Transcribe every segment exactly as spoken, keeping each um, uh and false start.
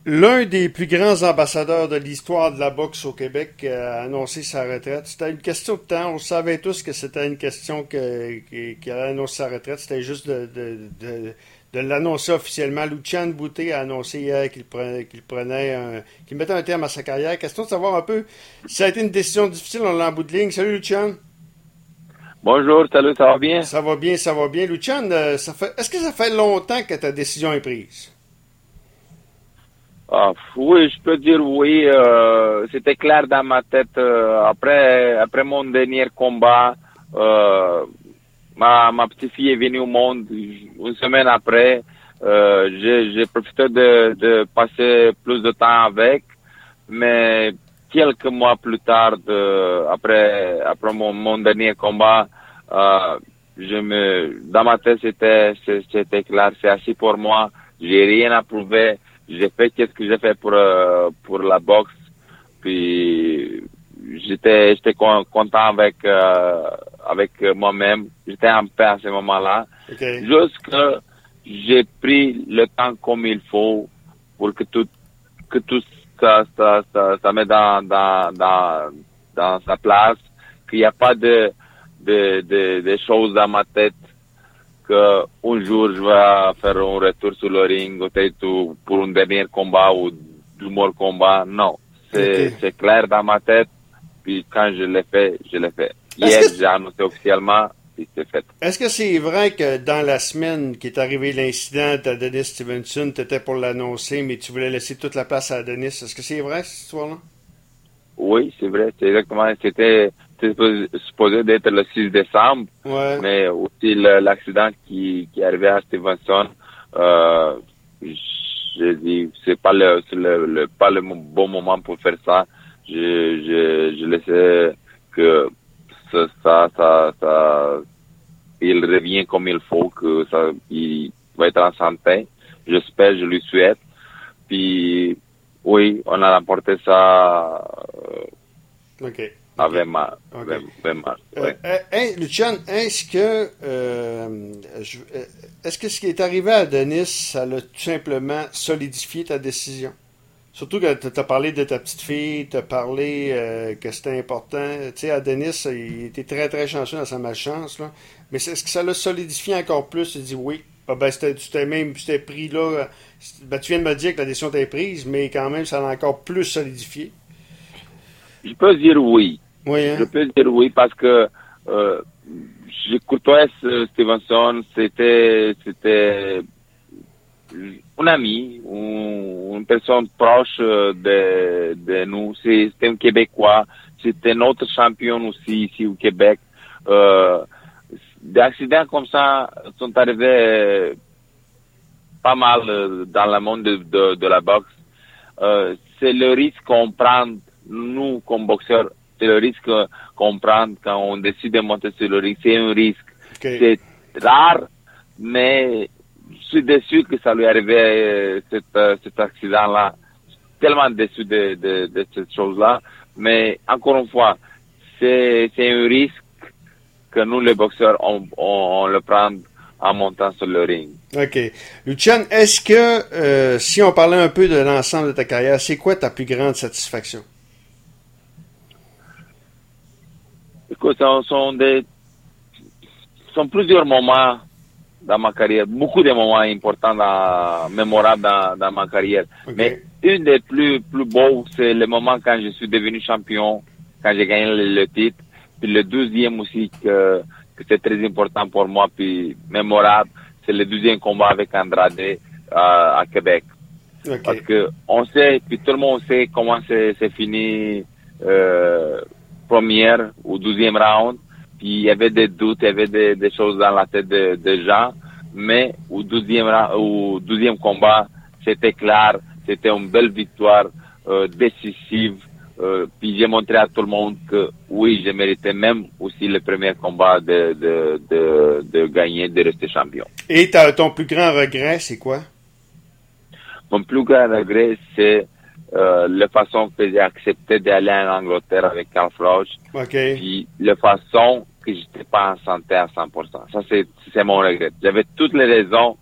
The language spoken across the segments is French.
L'un des plus grands ambassadeurs de l'histoire de la boxe au Québec a annoncé sa retraite. C'était une question de temps. On savait tous que c'était une question que, que- qu'il allait annoncer sa retraite. C'était juste de, de, de, de l'annoncer officiellement. Lucian Boutet a annoncé hier qu'il prenait, qu'il prenait un, qu'il mettait un terme à sa carrière. Question de savoir un peu si ça a été une décision difficile en l'en bout de ligne. Salut Lucian. Bonjour, salut, ça va bien? Ça va bien, ça va bien. Lucian, euh, ça fait, est-ce que ça fait longtemps que ta décision est prise? Ah, oui, je peux dire oui. Euh, c'était clair dans ma tête. euh, après, après mon dernier combat, euh, ma, ma petite fille est venue au monde une semaine après. Euh, j'ai, j'ai profité de, de passer plus de temps avec, mais quelques mois plus tard, de, après, après mon, mon dernier combat, euh, je me, dans ma tête, c'était, c'était clair, c'est assez pour moi. J'ai rien à prouver. J'ai fait qu'est-ce que j'ai fait pour euh, pour la boxe. Puis j'étais j'étais content avec euh, avec moi-même. J'étais en paix à ce moment-là. Okay. Juste que j'ai pris le temps comme il faut pour que tout que tout ça ça ça, ça met dans dans dans dans sa place. Qu'il n'y a pas de de de, de choses dans ma tête qu'un jour je vais faire un retour sur le ring, peut-être pour un dernier combat ou deux mois combat. Non, c'est, Okay. c'est clair dans ma tête. Puis quand je l'ai fait, je l'ai fait. Est-ce Hier, que- j'ai annoncé officiellement, puis c'est fait. Est-ce que c'est vrai que dans la semaine qui est arrivé l'incident de Denis Stevenson, tu étais pour l'annoncer, mais tu voulais laisser toute la place à Denis? Est-ce que c'est vrai, cette histoire-là? Oui, c'est vrai, c'est exactement. C'était, c'était supposé d'être le six décembre, Ouais. mais aussi le- l'accident qui, qui est arrivé à Stevenson, euh, je dis, c'est pas le, c'est le, le- pas le bon moment pour faire ça. Je, je, je laissais que ça, ça, ça, ça, il revient comme il faut, que ça, il va être en santé. J'espère, je lui souhaite. Puis, oui, on a remporté ça euh, OK. avec ma, OK. avec, avec ma, Euh, ouais. euh, hein, Lucian, est-ce que, euh, je- euh, est-ce que ce qui est arrivé à Denis, ça l'a tout simplement solidifié ta décision? Surtout que tu as parlé de ta petite fille, tu as parlé euh, que c'était important. Tu sais, à Denis, il était très très chanceux dans sa malchance, là. Mais est-ce que ça l'a solidifié encore plus? Il dit oui. Ah ben, c'était, tu t'es même tu t'es pris là. euh, Ben, tu viens de me dire que la décision t'est prise, mais quand même, ça l'a encore plus solidifié. Je peux dire oui. Oui, Je hein? peux dire oui parce que euh, je côtoyais ce Stevenson, c'était c'était un ami, un- une personne proche euh, de, de nous. C'est- C'était un Québécois, c'était notre champion aussi ici au Québec. Euh, des accidents comme ça sont arrivés euh, pas mal euh, dans le monde de, de, de la boxe. Euh, c'est le risque qu'on prend, nous, comme boxeurs, c'est le risque qu'on prend quand on décide de monter sur le risque. C'est un risque. OK. C'est rare, mais je suis déçu que ça lui arrivait, euh, cet, euh, cet accident-là. Je suis tellement déçu de, de, de cette chose-là. Mais encore une fois, c'est, c'est un risque que nous, les boxeurs, on, on, on le prend en montant sur le ring. OK. Lucian, est-ce que, euh, si on parlait un peu de l'ensemble de ta carrière, c'est quoi ta plus grande satisfaction? Écoute, ce sont des, sont plusieurs moments dans ma carrière, beaucoup de moments importants, dans, mémorables dans, dans ma carrière. OK. Mais une des plus, plus beaux, c'est le moment quand je suis devenu champion, quand j'ai gagné le, le titre. Puis le deuxième aussi, que, que c'est très important pour moi, puis mémorable, c'est le deuxième combat avec Andrade euh, à Québec. OK. Parce que on sait, puis tout le monde sait comment c'est, c'est fini, euh, première ou douzième round. Puis il y avait des doutes, il y avait des, des choses dans la tête des de gens. Mais au douzième round, au douzième combat, c'était clair, c'était une belle victoire, euh, décisive. Euh, puis j'ai montré à tout le monde que oui, je méritais même aussi le premier combat de, de, de, de gagner, de rester champion. Et ta- ton plus grand regret, c'est quoi? Mon plus grand regret, c'est euh, la façon que j'ai accepté d'aller en Angleterre avec Carl Froch, OK. puis la façon que j'étais pas en santé à cent pour cent. Ça, c'est, c'est mon regret. J'avais toutes les raisons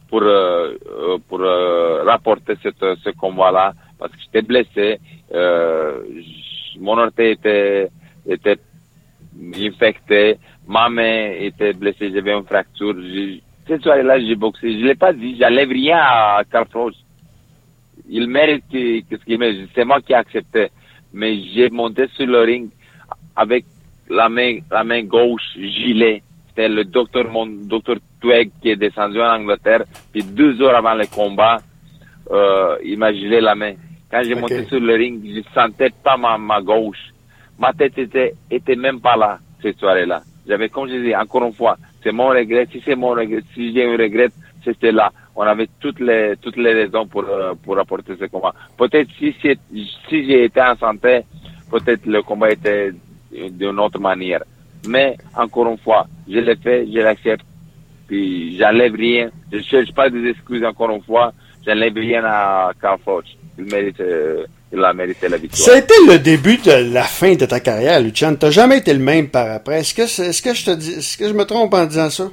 pour euh, pour euh, rapporter cette, ce combat-là parce que j'étais blessé. Euh, mon orteil était était infecté, ma main était blessée, j'avais une fracture. J'ai, cette soirée-là, j'ai boxé. Je l'ai pas dit, j'enlève rien à Carl Froch. Il mérite que, que ce qu'il mérite. C'est moi qui ai accepté. Mais j'ai monté sur le ring avec la main, la main gauche, gilet. C'était le docteur, mon docteur Tweg qui est descendu en Angleterre. Puis deux heures avant le combat, euh, il m'a gelé la main. Quand j'ai okay. monté sur le ring, je sentais pas ma, ma gauche. Ma tête était, était même pas là, cette soirée-là. J'avais, comme je dis, encore une fois, c'est mon regret. Si c'est mon regret, si j'ai un regret, c'était là. On avait toutes les, toutes les raisons pour, pour apporter ce combat. Peut-être si, si, si j'ai été en santé, peut-être le combat était d'une autre manière. Mais, encore une fois, je l'ai fait, je l'accepte, puis j'enlève rien. Je cherche pas des excuses, encore une fois. J'enlève rien à Carl Froch. Il mérite, euh, il a mérité la victoire. Ça a été le début de la fin de ta carrière, Lucian. T'as jamais été le même par après. Est-ce que, est-ce que je te dis, est-ce que je me trompe en disant ça?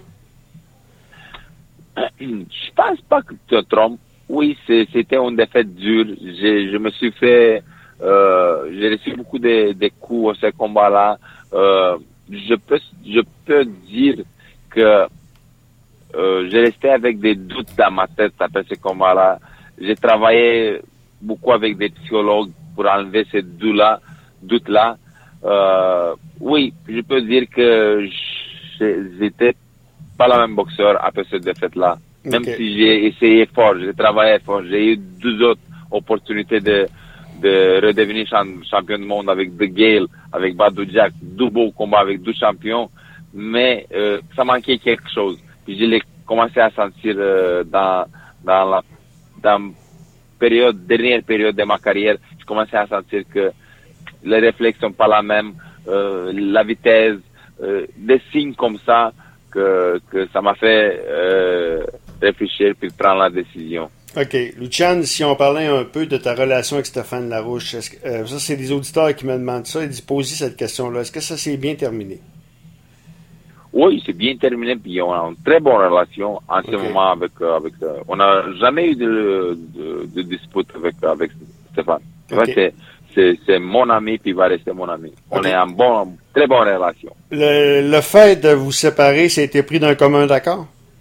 Je pense pas que tu te trompes. Oui, c'est, c'était une défaite dure. J'ai, je me suis fait, euh, j'ai reçu beaucoup de, de coups à ce combat-là. Euh, je peux, je peux dire que euh, j'ai resté avec des doutes dans ma tête après ce combat-là. J'ai travaillé beaucoup avec des psychologues pour enlever ces doutes-là. doutes-là. Euh, oui, je peux dire que j'étais pas le même boxeur après cette défaite-là. Même okay. si j'ai essayé fort, j'ai travaillé fort, j'ai eu deux autres opportunités de, de redevenir champion du monde avec The Gale, avec Badou Jack, deux beaux combats avec deux champions, mais euh, ça manquait quelque chose. Puis je l'ai commencé à sentir euh, dans, dans la dans période, dernière période de ma carrière, je commençais à sentir que les réflexes sont pas la même, euh, la vitesse, euh, des signes comme ça, que, que ça m'a fait euh, réfléchir puis prendre la décision. OK. Lucian, si on parlait un peu de ta relation avec Stéphane Larouche, est-ce que, euh, ça, c'est des auditeurs qui me demandent ça, ils disent poser cette question-là. Est-ce que ça s'est bien terminé? Oui, c'est bien terminé, puis on a une très bonne relation en ce okay. moment avec, avec euh, on n'a jamais eu de, de, de dispute avec, avec Stéphane. Okay. C'est, c'est, c'est mon ami, puis il va rester mon ami. Okay. On est en bon, très bonne relation. Le, le fait de vous séparer, ça a été pris d'un commun accord?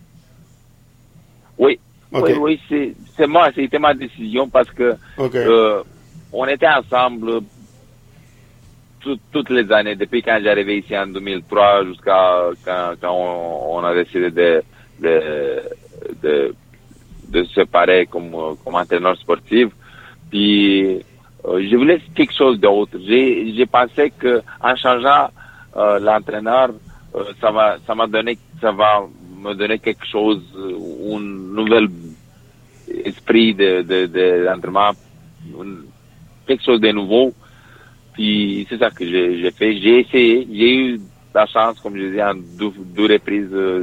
Oui. Okay. Oui, oui, c'est, c'est moi, c'était ma décision parce que okay. euh, on était ensemble tout, toutes les années, depuis quand j'arrivais ici en deux mille trois jusqu'à quand, quand on, on a décidé de, de, de, de se séparer comme, comme entraîneur sportif. Puis euh, je voulais quelque chose d'autre. J'ai, j'ai pensé que en changeant euh, l'entraîneur, euh, ça va, ça m'a donné, ça va me donner quelque chose, une nouvelle esprit de, de, de l'entraînement, quelque chose de nouveau. Puis c'est ça que j'ai, j'ai fait. J'ai essayé, j'ai eu la chance, comme je disais, en deux, deux reprises euh,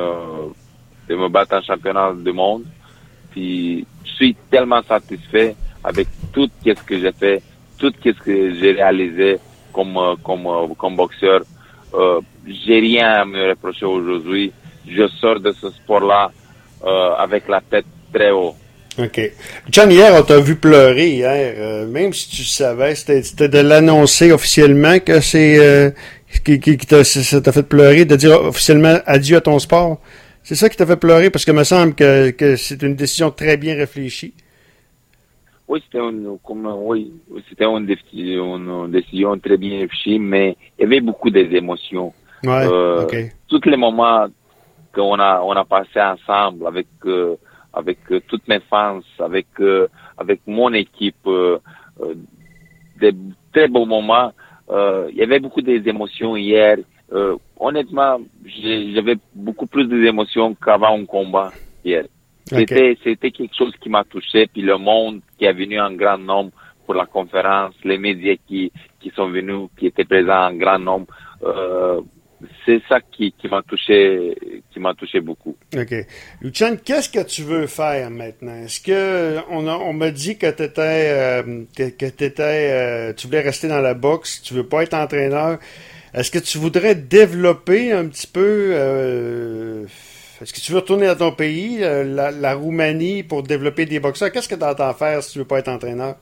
de me battre en championnat du monde. Puis je suis tellement satisfait avec tout ce que j'ai fait, tout ce que j'ai réalisé comme comme comme boxeur. Euh, j'ai rien à me reprocher aujourd'hui. Je sors de ce sport-là euh, avec la tête très haut. OK. John, hier, on t'a vu pleurer hier. Euh, même si tu savais, c'était, c'était de l'annoncer officiellement que c'est euh, qui, qui, qui t'a, ça t'a fait pleurer, de dire officiellement adieu à ton sport. C'est ça qui t'a fait pleurer parce que me semble que, que c'est une décision très bien réfléchie. Oui, c'était une, comme, oui, c'était une, une décision très bien réfléchie, mais il y avait beaucoup d'émotions. Ouais, euh, OK. Tous les moments qu'on a, on a passé ensemble avec, euh, avec euh, toute mes fans, avec, euh, avec mon équipe, euh, euh, des très beaux moments. Euh, il y avait beaucoup d'émotions hier. Euh, honnêtement, j'ai, j'avais beaucoup plus d'émotions qu'avant un combat hier. Okay. C'était, c'était quelque chose qui m'a touché, puis le monde qui est venu en grand nombre pour la conférence, les médias qui, qui sont venus, qui étaient présents en grand nombre, euh, c'est ça qui, qui m'a touché, qui m'a touché beaucoup. OK. Lucian, qu'est-ce que tu veux faire maintenant? Est-ce que, on a, on m'a dit que t'étais, euh, que, que t'étais, euh, tu voulais rester dans la boxe, tu veux pas être entraîneur. Est-ce que tu voudrais développer un petit peu, euh, Est-ce que tu veux retourner dans ton pays, euh, la, la Roumanie, pour développer des boxeurs? Qu'est-ce que tu entends faire si tu veux pas être entraîneur?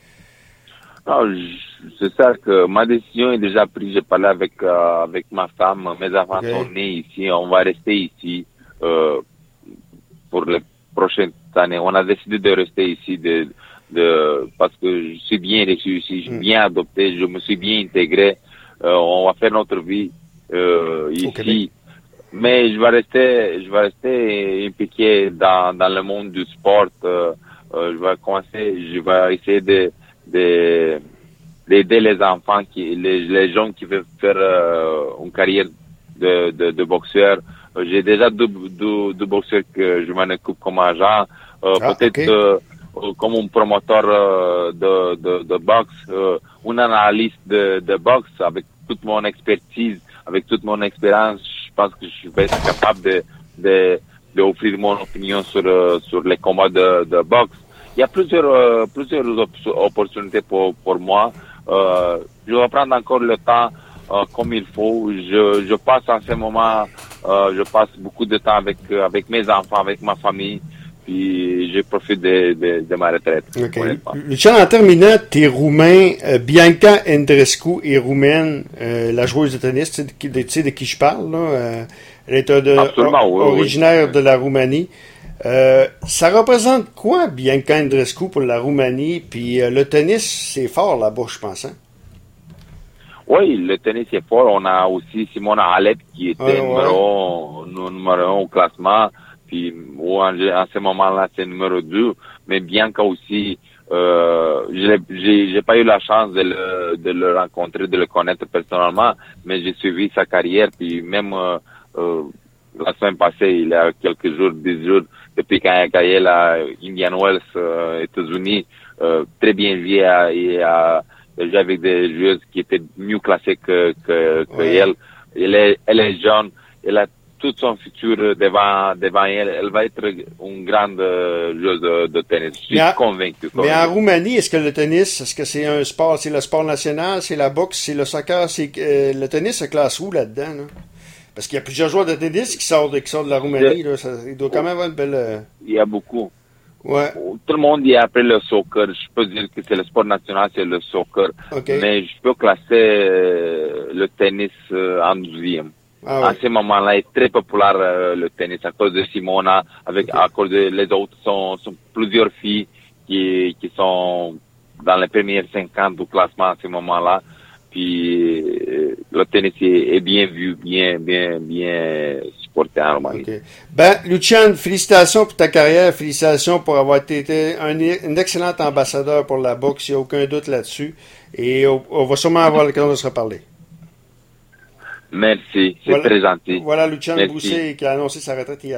Non, je- c'est ça que ma décision est déjà prise. J'ai parlé avec euh, avec ma femme. Mes enfants Ok. sont nés ici. On va rester ici euh, pour les prochaines années. On a décidé de rester ici de, de parce que je suis bien reçu ici, je suis Mm. bien adopté, je me suis bien intégré. Euh, on va faire notre vie euh, Au Québec. ici. Mais je vais rester, je vais rester impliqué dans, dans le monde du sport. Euh, euh, je vais commencer, je vais essayer de, de, d'aider les enfants, qui, les, les gens qui veulent faire euh, une carrière de, de, de boxeur. Euh, j'ai déjà deux, deux, deux boxeurs que je m'en occupe comme agent. Euh, Ah, peut-être ok. euh, euh, comme un promoteur euh, de, de, de boxe, euh, un analyste de, de boxe avec toute mon expertise, avec toute mon expérience. Je pense que je vais être capable de, de, de offrir mon opinion sur, euh, sur les combats de, de boxe. Il y a plusieurs, euh, plusieurs op- opportunités pour, pour moi. Euh, je vais prendre encore le temps euh, comme il faut. Je, je passe en ce moment, euh, je passe beaucoup de temps avec, euh, avec mes enfants, avec ma famille. Puis je profite de, de, de ma retraite. Ok. honnêtement. Lucian, en terminant, t'es roumain. Euh, Bianca Andreescu est roumaine, euh, la joueuse de tennis, tu sais de, qui- de- tu sais de qui je parle, là. Euh, elle est euh, de, Absolument, o- oui, oui. originaire de la Roumanie. Euh, ça représente quoi, Bianca Andreescu, pour la Roumanie? Puis euh, le tennis, c'est fort là-bas, je pense. Hein? Oui, le tennis est fort. On a aussi Simona Halep qui était Ouais, ouais. numéro, un, numéro un au classement. Puis ou en, en ce moment-là, c'est numéro deux. Mais Bianca aussi, euh, je l'ai- j'ai j'ai pas eu la chance de le, de le rencontrer, de le connaître personnellement, mais j'ai suivi sa carrière. Puis même euh, euh, la semaine passée, il y a quelques jours, dix jours, depuis quand il a gagné la Indian Wells, euh, États-Unis, euh, très bien vu et a joué avec des joueuses qui étaient mieux classées que, que, que Ouais. elle. Elle est, elle est jeune, elle a tout son futur devant, devant elle. Elle va être une grande euh, joueuse de, de tennis. Je suis Mais en- convaincu. Mais en convaincu. Roumanie, est-ce que le tennis, est-ce que c'est un sport, c'est le sport national, c'est la boxe, c'est le soccer, c'est euh, le tennis se classe où là-dedans, là? Parce qu'il y a plusieurs joueurs de tennis qui sortent, qui sortent de la Roumanie, là. Ça, il doit quand même avoir une belle. euh, Il y a beaucoup. Ouais, Tout le monde dit après le soccer. Je peux dire que c'est le sport national, c'est le soccer. ok. Mais je peux classer euh, le tennis euh, en douzième. Ah En ouais. ce moment-là, est très populaire euh, le tennis à cause de Simona, avec Ok. à cause de les autres sont, sont plusieurs filles qui qui sont dans les premières cinquante du classement à ce moment-là. Puis euh, le tennis est, est bien vu, bien bien bien supporté en Roumanie. Ok. Ben, Lucian, félicitations pour ta carrière, félicitations pour avoir été un, un excellent ambassadeur pour la boxe, il n'y a aucun doute là-dessus. Et on, on va sûrement avoir l'occasion de se reparler. Merci, c'est Voilà. très gentil. Voilà Lucian Merci. Bousset qui a annoncé sa retraite hier.